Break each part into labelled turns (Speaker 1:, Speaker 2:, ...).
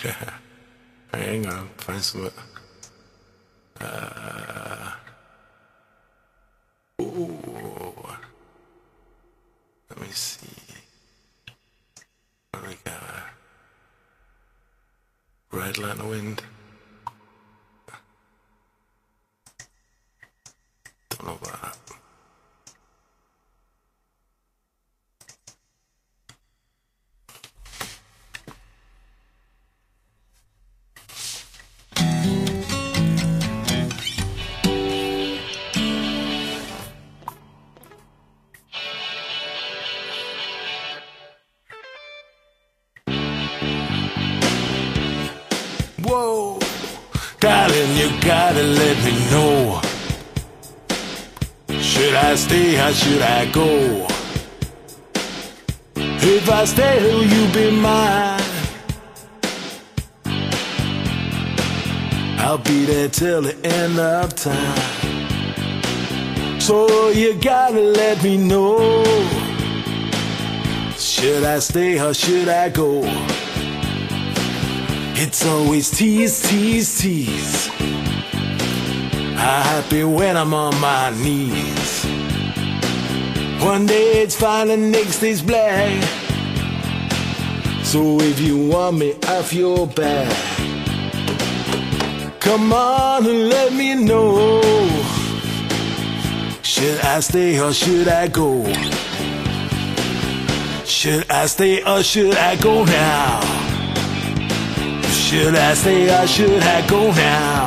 Speaker 1: Yeah. Hang on, find some. Ooh, let me see. What do we got? Red Light in the Wind. Don't know about that. Whoa, darling, you gotta let me know. Should I stay or should I go? If I stay, will you be mine? I'll be there till the end of time. So you gotta let me know. Should I stay or should I go? It's always tease, tease, tease. I'm happy when I'm on my knees. One day it's fine and next day's black. So if you want me off your back, come on and let me know. Should I stay or should I go? Should I stay or should I go now? Should I stay or should I go now?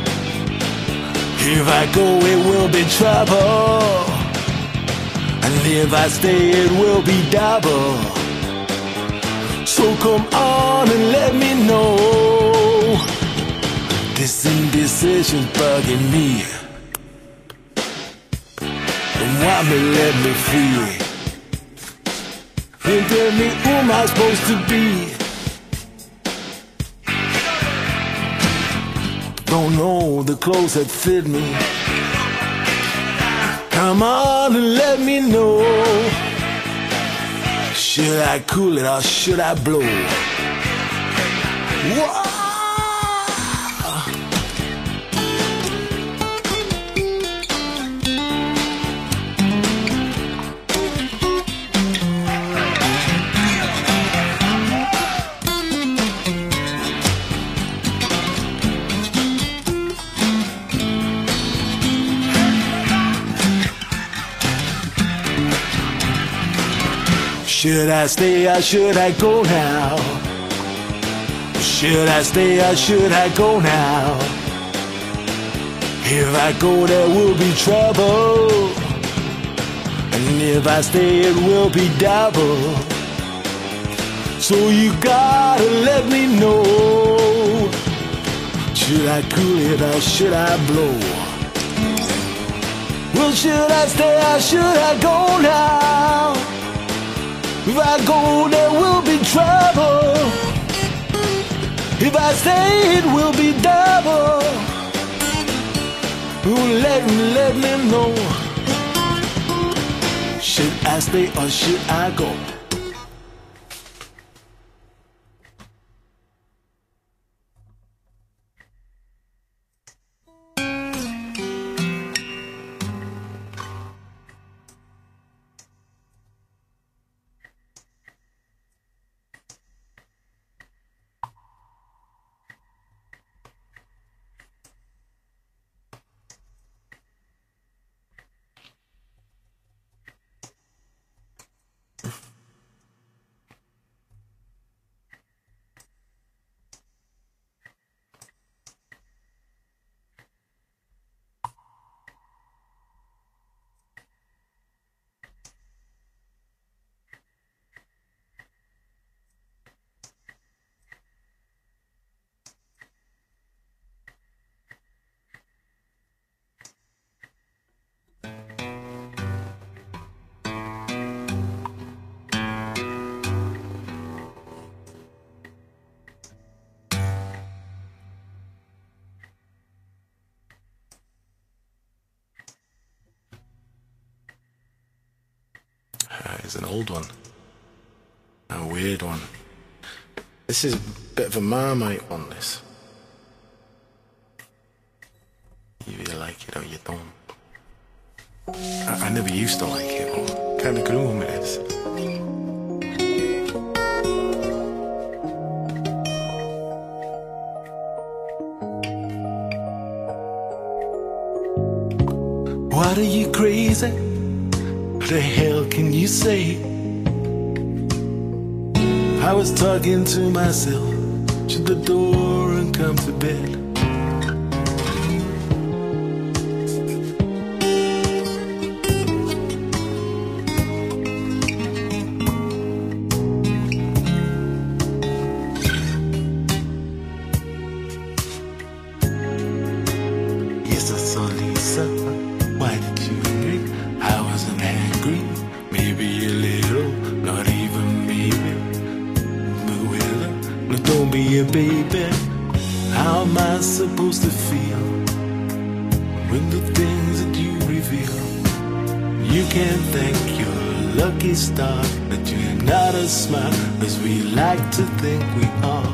Speaker 1: If I go it will be trouble, and if I stay it will be double. So come on and let me know. This indecision's bugging me. And why me let me free? And tell me who am I supposed to be? Don't know the clothes that fit me. Come on and let me know. Should I cool it or should I blow? Whoa. Should I stay or should I go now? Should I stay or should I go now? If I go there will be trouble, and if I stay it will be double. So you gotta let me know. Should I cool it or should I blow? Well, should I stay or should I go now? If I go, there will be trouble. If I stay, it will be double. Ooh, let me know. Should I stay or should I go? It's an old one, a weird one. This is a bit of a Marmite on this. You either like it or you don't. I never used to like it, but kind of grew on me this. What are you crazy? What the hell can you say? I was talking to myself, shut the door and come to bed. Yes, I saw Lisa. Why did you agree? I wasn't angry, maybe a little, not even maybe. But will I? No, don't be a baby. How am I supposed to feel when the things that you reveal? You can't thank your lucky star that you're not as smart as we like to think we are.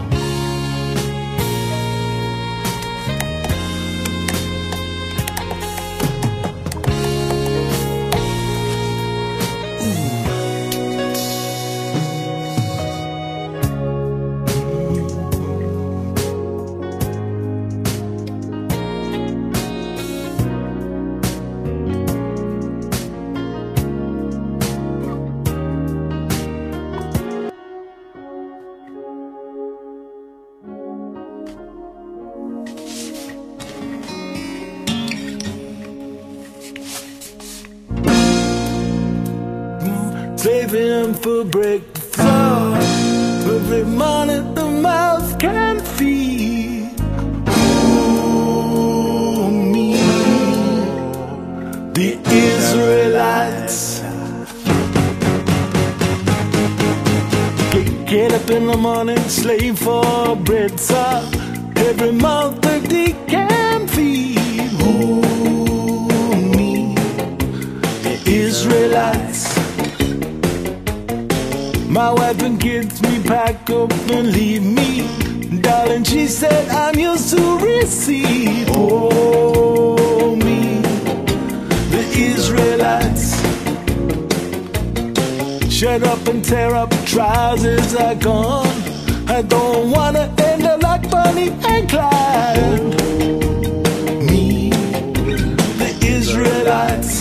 Speaker 1: Saving for breakfast, every morning the mouth can feed. Ooh, me, the Israelites. Get up in the morning, slave for bread, sir. Every mouth that they can feed. Ooh, me, the Israelites. My wife and kids, me pack up and leave me. Darling, she said, I'm used to receive. Oh, me, the Israelites. Shut up and tear up, trousers are gone. I don't wanna end up like Bonnie and Clyde. Me, the Israelites.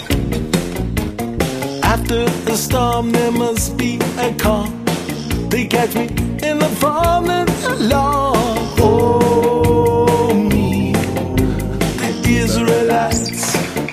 Speaker 1: After a storm there must be a calm. They catch me in the falling along. Oh, me, the Israelites.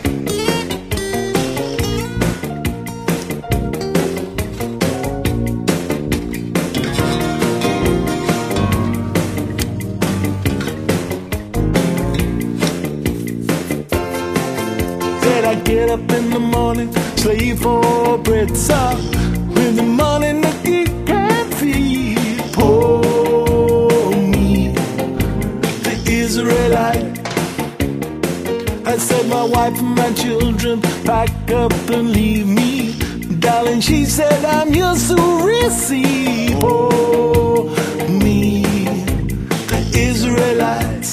Speaker 1: Said I get up in the morning, slave for bread, sir. With the money that you can't feed. Poor me, the Israelite. I said my wife and my children pack up and leave me. Darling, she said I'm used to receive. Oh, me, the Israelites.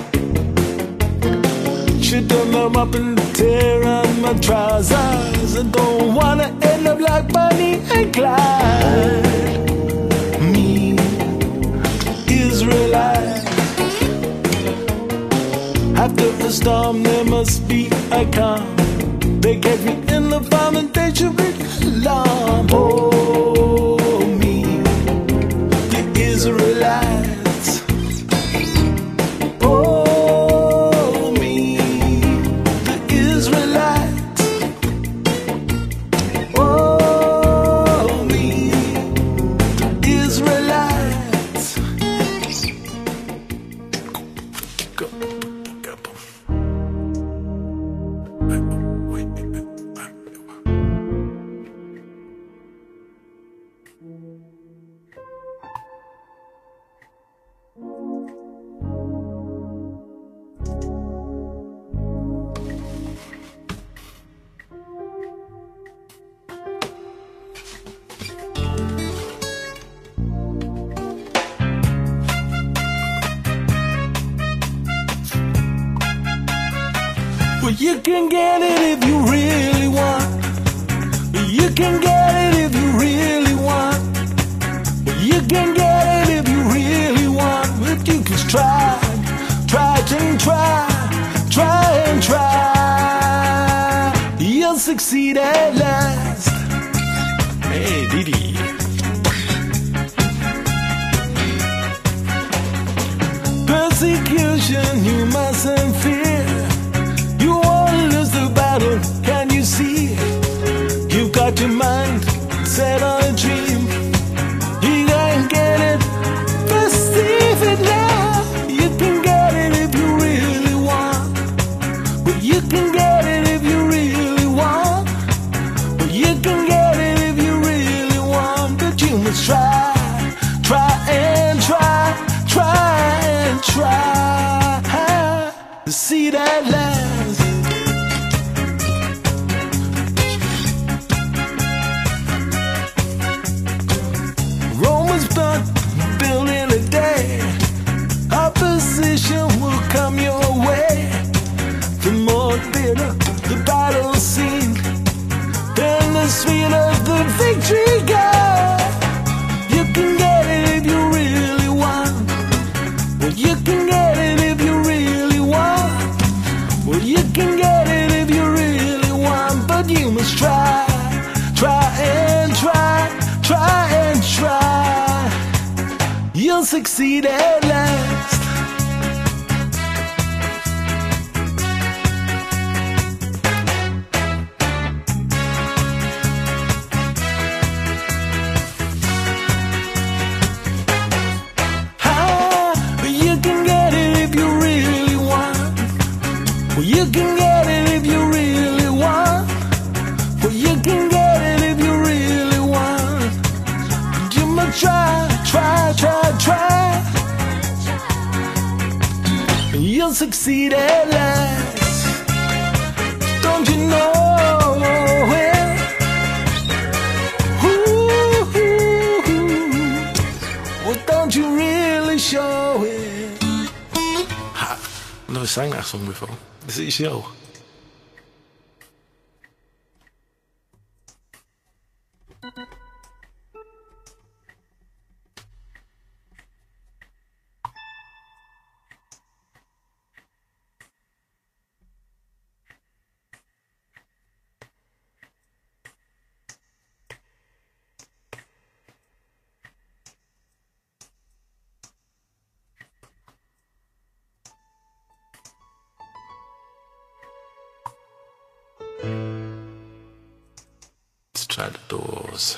Speaker 1: She done them up and tear on my trousers. I don't wanna end up like Bonnie and Clyde. Me, Israelite. After a storm there must be a calm. They get me in the farm and they should be alarm. Oh, me, the Israelites. Oh, me, the Israelites. Oh, me, the Israelites. Go. You can get it if you really want. You can get it if you really want. You can get it if you really want. But you can try and try and try. You'll succeed at last. Hey, Didi. Persecution you mustn't fear. You won't lose the battle, can you see? You've got your mind set on a dream. You can get it, perceive it now. You can get it if you really want. But you can get it if you really want. But you can get it if you really want. But you must try and try and try to see that last. Rome was built in a day. Opposition will come your way. The more bitter the battle scene, then the sweeter the victory goes. You can get it if you really want. Well, you can get it if you really want. Well, you can get it if you really want. But you must try and try. You'll succeed at last. You can get it if you really want. Well, you can get it if you really want. Well, you can get it if you really want. You must try. You'll succeed at last. Don't you know it? Well, don't you really show it? Ha, I've never sang that song before. Is it your show? Let's try the Doors.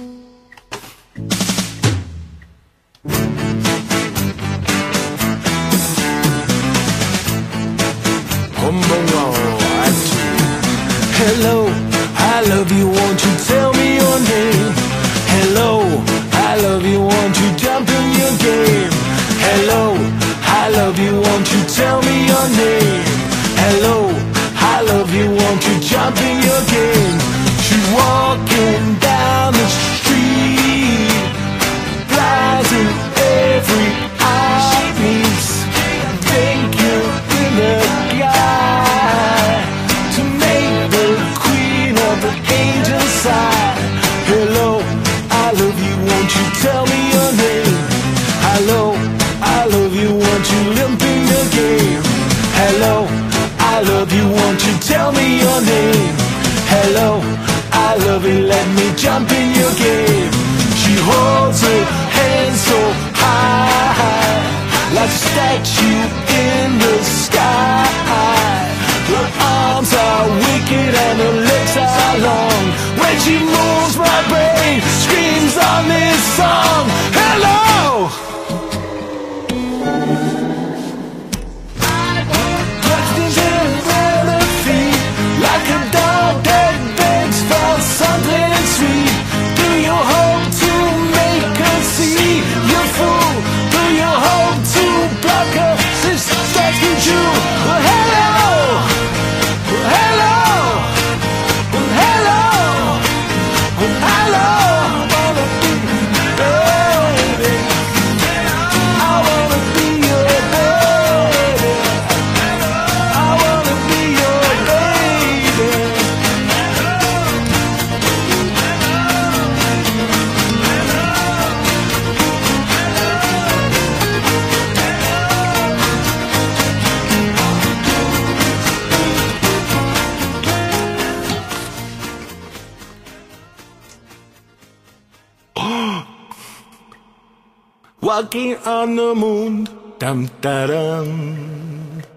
Speaker 1: Hello, I love you, won't you tell me your name? Hello, I love you, won't you jump in your game? Hello, I love you, won't you tell me your name? Hello, I love you, won't you jump in your game? She's walking down the street, rising every eye meets. Think you're in the guy to make the queen of the angel side. Hello, I love you, won't you tell me your name? Hello, I love you, won't you limp in the game? Hello, I love you, won't you tell me your name? Hello, I love you, let me jump in your game. She holds her hands so high, like a statue in the sky. Her arms are wicked and her legs are long. When she moves, my brain screams on this song. Hello! Dressed in leather feet, like a dog that begs for something sweet. Do you hope to make her see you fool? Do you hope to block her? This starts with you. Well, hello, well, hello, well, hello, well, hello. walking on the moon. Dum da dum.